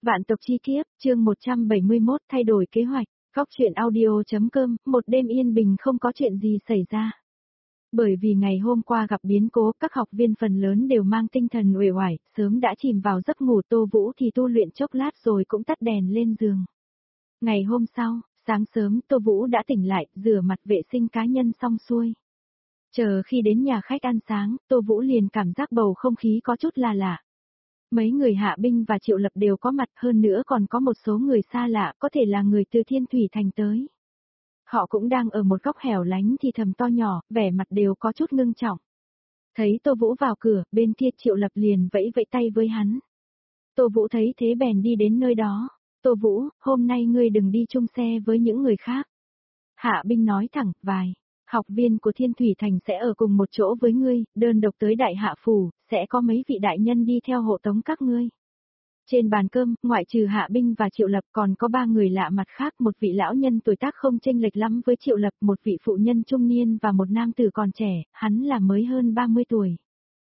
Vạn tộc chi kiếp, chương 171 thay đổi kế hoạch, góc chuyện audio.com, một đêm yên bình không có chuyện gì xảy ra. Bởi vì ngày hôm qua gặp biến cố, các học viên phần lớn đều mang tinh thần uể oải, sớm đã chìm vào giấc ngủ. Tô Vũ thì tu luyện chốc lát rồi cũng tắt đèn lên giường. Ngày hôm sau, sáng sớm Tô Vũ đã tỉnh lại, rửa mặt vệ sinh cá nhân xong xuôi. Chờ khi đến nhà khách ăn sáng, Tô Vũ liền cảm giác bầu không khí có chút là lạ. Mấy người Hạ Binh và Triệu Lập đều có mặt, hơn nữa còn có một số người xa lạ, có thể là người từ Thiên Thủy Thành tới. Họ cũng đang ở một góc hẻo lánh thì thầm to nhỏ, vẻ mặt đều có chút ngưng trọng. Thấy Tô Vũ vào cửa, bên kia Triệu Lập liền vẫy vẫy tay với hắn. Tô Vũ thấy thế bèn đi đến nơi đó. Tô Vũ, hôm nay ngươi đừng đi chung xe với những người khác. Hạ Binh nói thẳng, vài học viên của Thiên Thủy Thành sẽ ở cùng một chỗ với ngươi, đơn độc tới Đại Hạ Phủ, sẽ có mấy vị đại nhân đi theo hộ tống các ngươi. Trên bàn cơm, ngoại trừ Hạ Binh và Triệu Lập còn có 3 người lạ mặt khác, một vị lão nhân tuổi tác không chênh lệch lắm với Triệu Lập, một vị phụ nhân trung niên và một nam tử còn trẻ, hắn là mới hơn 30 tuổi.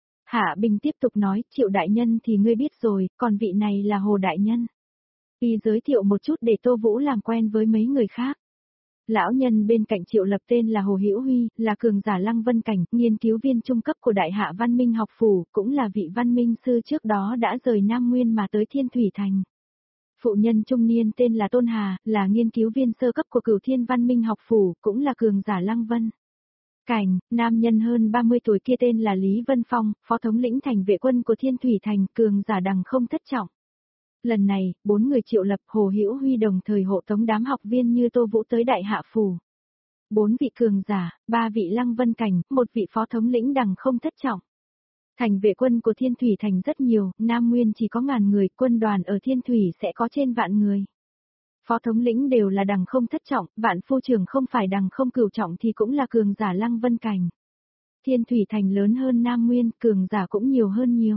Hạ Binh tiếp tục nói, Triệu đại nhân thì ngươi biết rồi, còn vị này là Hồ đại nhân. Y giới thiệu một chút để Tô Vũ làm quen với mấy người khác. Lão nhân bên cạnh Triệu Lập tên là Hồ Hữu Huy, là cường giả Lăng Vân Cảnh, nghiên cứu viên trung cấp của Đại Hạ Văn Minh Học Phủ, cũng là vị văn minh sư trước đó đã rời Nam Nguyên mà tới Thiên Thủy Thành. Phụ nhân trung niên tên là Tôn Hà, là nghiên cứu viên sơ cấp của Cửu Thiên Văn Minh Học Phủ, cũng là cường giả Lăng Vân Cảnh. Nam nhân hơn 30 tuổi kia tên là Lý Vân Phong, phó thống lĩnh thành vệ quân của Thiên Thủy Thành, cường giả đằng không thất trọng. Lần này, 4 người Triệu Lập, Hồ Hữu Huy đồng thời hộ tống đám học viên như Tô Vũ tới Đại Hạ Phủ. 4 vị cường giả, 3 vị Lăng Vân Cảnh, 1 vị phó thống lĩnh đằng không thất trọng. Thành vệ quân của Thiên Thủy Thành rất nhiều, Nam Nguyên chỉ có ngàn người, quân đoàn ở Thiên Thủy sẽ có trên vạn người. Phó thống lĩnh đều là đằng không thất trọng, vạn phu trưởng không phải đằng không cửu trọng thì cũng là cường giả Lăng Vân Cảnh. Thiên Thủy Thành lớn hơn Nam Nguyên, cường giả cũng nhiều hơn nhiều.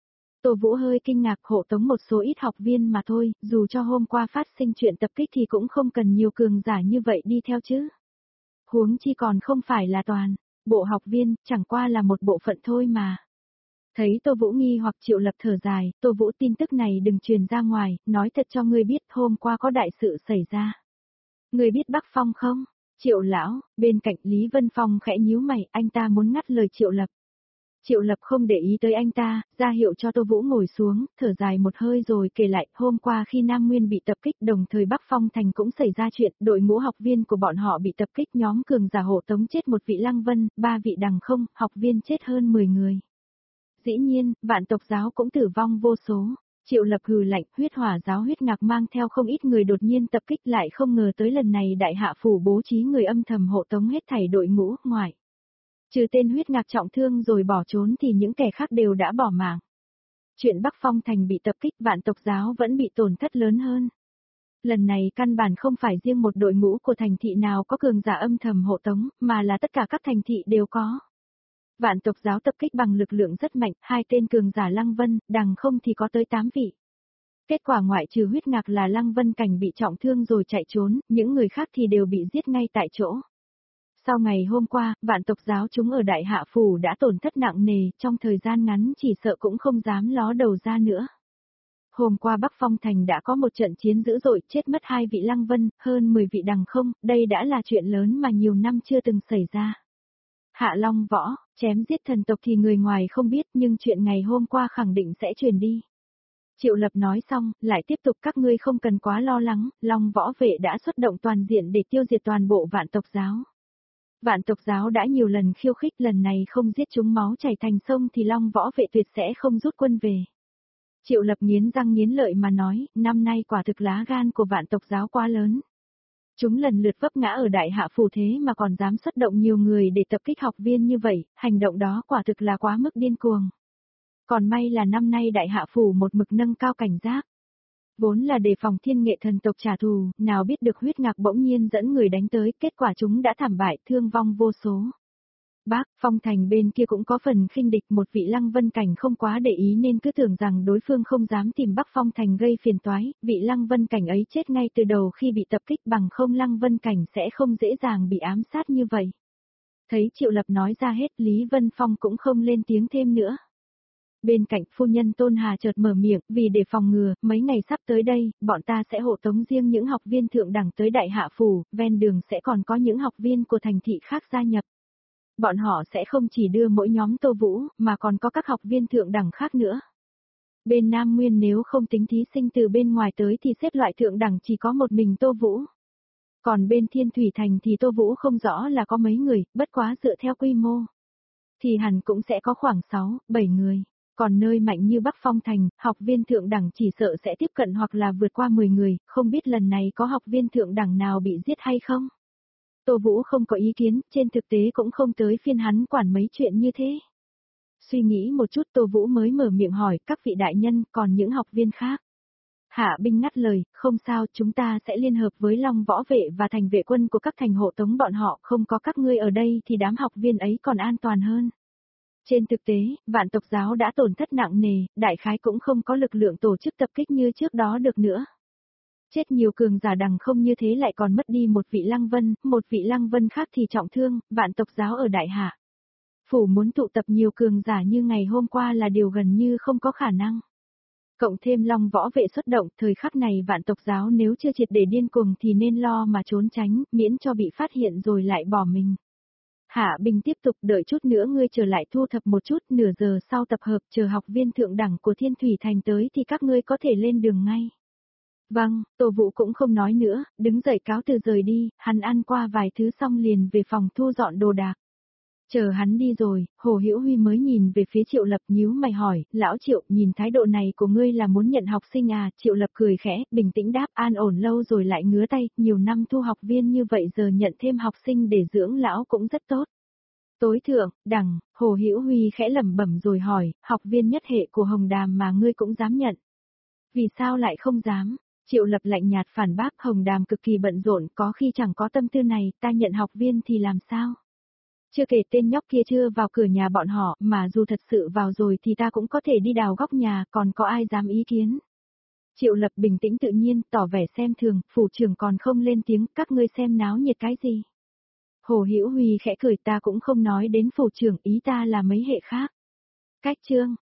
Tô Vũ hơi kinh ngạc, hộ tống một số ít học viên mà thôi, dù cho hôm qua phát sinh chuyện tập kích thì cũng không cần nhiều cường giả như vậy đi theo chứ. Huống chi còn không phải là toàn bộ học viên, chẳng qua là một bộ phận thôi mà. Thấy Tô Vũ nghi hoặc Triệu Lập thở dài, Tô Vũ tin tức này đừng truyền ra ngoài, nói thật cho ngươi biết hôm qua có đại sự xảy ra. Ngươi biết Bắc Phong không? Triệu lão, bên cạnh Lý Vân Phong khẽ nhíu mày, anh ta muốn ngắt lời Triệu Lập. Triệu Lập không để ý tới anh ta, ra hiệu cho Tô Vũ ngồi xuống, thở dài một hơi rồi kể lại, hôm qua khi Nam Nguyên bị tập kích đồng thời Bắc Phong Thành cũng xảy ra chuyện, đội ngũ học viên của bọn họ bị tập kích, nhóm cường giả hộ tống chết 1 vị Lăng Vân, 3 vị đằng không, học viên chết hơn 10 người. Dĩ nhiên, Vạn tộc giáo cũng tử vong vô số. Triệu Lập hừ lạnh, huyết hỏa giáo huyết ngạc mang theo không ít người đột nhiên tập kích, lại không ngờ tới lần này Đại Hạ Phủ bố trí người âm thầm hộ tống hết thảy đội ngũ, ngoài trừ tên huyết ngạc trọng thương rồi bỏ trốn thì những kẻ khác đều đã bỏ mạng. Chuyện Bắc Phong Thành bị tập kích, Vạn tộc giáo vẫn bị tổn thất lớn hơn. Lần này căn bản không phải riêng một đội ngũ của thành thị nào có cường giả âm thầm hộ tống, mà là tất cả các thành thị đều có. Vạn tộc giáo tập kích bằng lực lượng rất mạnh, 2 tên cường giả Lăng Vân, đằng không thì có tới 8 vị. Kết quả ngoại trừ huyết ngạc là Lăng Vân Cảnh bị trọng thương rồi chạy trốn, những người khác thì đều bị giết ngay tại chỗ. Sau ngày hôm qua, Vạn tộc giáo chúng ở Đại Hạ Phủ đã tổn thất nặng nề, trong thời gian ngắn chỉ sợ cũng không dám ló đầu ra nữa. Hôm qua Bắc Phong Thành đã có một trận chiến dữ dội, chết mất 2 vị Lăng Vân, hơn 10 vị đằng không, đây đã là chuyện lớn mà nhiều năm chưa từng xảy ra. Hạ Long Võ, chém giết thần tộc thì người ngoài không biết, nhưng chuyện ngày hôm qua khẳng định sẽ truyền đi. Triệu Lập nói xong, lại tiếp tục, các ngươi không cần quá lo lắng, Long Võ vệ đã xuất động toàn diện để tiêu diệt toàn bộ Vạn tộc giáo. Vạn tộc giáo đã nhiều lần khiêu khích, lần này không giết chúng máu chảy thành sông thì Long Võ vệ tuyệt sẽ không rút quân về. Triệu Lập nghiến răng nghiến lợi mà nói, năm nay quả thực lá gan của Vạn tộc giáo quá lớn. Chúng lần lượt vấp ngã ở Đại Hạ Phủ thế mà còn dám xuất động nhiều người để tập kích học viên như vậy, hành động đó quả thực là quá mức điên cuồng. Còn may là năm nay Đại Hạ Phủ một mực nâng cao cảnh giác. Vốn là đề phòng Thiên Nghệ thần tộc trả thù, nào biết được huyết ngạc bỗng nhiên dẫn người đánh tới, kết quả chúng đã thảm bại, thương vong vô số. Bắc Phong Thành bên kia cũng có phần khinh địch, một vị Lăng Vân Cảnh không quá để ý nên cứ tưởng rằng đối phương không dám tìm Bắc Phong Thành gây phiền toái, vị Lăng Vân Cảnh ấy chết ngay từ đầu khi bị tập kích, bằng không Lăng Vân Cảnh sẽ không dễ dàng bị ám sát như vậy. Thấy Triệu Lập nói ra hết, Lý Vân Phong cũng không lên tiếng thêm nữa. Bên cạnh phu nhân Tôn Hà chợt mở miệng, vì để phòng ngừa, mấy ngày sắp tới đây, bọn ta sẽ hộ tống riêng những học viên thượng đẳng tới Đại Hạ Phủ, ven đường sẽ còn có những học viên của thành thị khác gia nhập. Bọn họ sẽ không chỉ đưa mỗi nhóm Tô Vũ, mà còn có các học viên thượng đẳng khác nữa. Bên Nam Nguyên nếu không tính thí sinh từ bên ngoài tới thì xếp loại thượng đẳng chỉ có một mình Tô Vũ. Còn bên Thiên Thủy Thành thì Tô Vũ không rõ là có mấy người, bất quá dựa theo quy mô. Thì hẳn cũng sẽ có khoảng 6, 7 người. Còn nơi mạnh như Bắc Phong Thành, học viên thượng đẳng chỉ sợ sẽ tiếp cận hoặc là vượt qua 10 người, không biết lần này có học viên thượng đẳng nào bị giết hay không. Tô Vũ không có ý kiến, trên thực tế cũng không tới phiên hắn quản mấy chuyện như thế. Suy nghĩ một chút Tô Vũ mới mở miệng hỏi các vị đại nhân còn những học viên khác. Hạ binh ngắt lời, không sao, chúng ta sẽ liên hợp với Long Võ Vệ và thành vệ quân của các thành hộ tống bọn họ, không có các ngươi ở đây thì đám học viên ấy còn an toàn hơn. Trên thực tế, Vạn Tộc Giáo đã tổn thất nặng nề, đại khái cũng không có lực lượng tổ chức tập kích như trước đó được nữa. Chết nhiều cường giả đằng không như thế lại còn mất đi một vị Lăng Vân khác thì trọng thương, Vạn Tộc Giáo ở Đại Hạ Phủ muốn tụ tập nhiều cường giả như ngày hôm qua là điều gần như không có khả năng. Cộng thêm Long Võ Vệ xuất động, thời khắc này Vạn Tộc Giáo nếu chưa triệt để điên cuồng thì nên lo mà trốn tránh, miễn cho bị phát hiện rồi lại bỏ mình. Hạ Bình tiếp tục, đợi chút nữa ngươi trở lại thu thập một chút, nửa giờ sau tập hợp chờ học viên thượng đẳng của Thiên Thủy Thành tới thì các ngươi có thể lên đường ngay. Vâng, Tô Vũ cũng không nói nữa, đứng dậy cáo từ rời đi, hắn ăn qua vài thứ xong liền về phòng thu dọn đồ đạc. Chờ hắn đi rồi, Hồ Hữu Huy mới nhìn về phía Triệu Lập nhíu mày hỏi, lão Triệu, nhìn thái độ này của ngươi là muốn nhận học sinh à? Triệu Lập cười khẽ, bình tĩnh đáp, an ổn lâu rồi lại ngứa tay, nhiều năm thu học viên như vậy giờ nhận thêm học sinh để dưỡng lão cũng rất tốt. Tối thượng, đẳng, Hồ Hữu Huy khẽ lẩm bẩm rồi hỏi, học viên nhất hệ của Hồng Đàm mà ngươi cũng dám nhận. Vì sao lại không dám? Triệu Lập lạnh nhạt phản bác, Hồng Đàm cực kỳ bận rộn, có khi chẳng có tâm tư này, ta nhận học viên thì làm sao? Chưa kể tên nhóc kia chưa vào cửa nhà bọn họ, mà dù thật sự vào rồi thì ta cũng có thể đi đào góc nhà, còn có ai dám ý kiến. Triệu Lập bình tĩnh tự nhiên, tỏ vẻ xem thường, phủ trưởng còn không lên tiếng, các ngươi xem náo nhiệt cái gì. Hồ Hữu Huy khẽ cười, ta cũng không nói đến phủ trưởng, ý ta là mấy hệ khác. Cách chương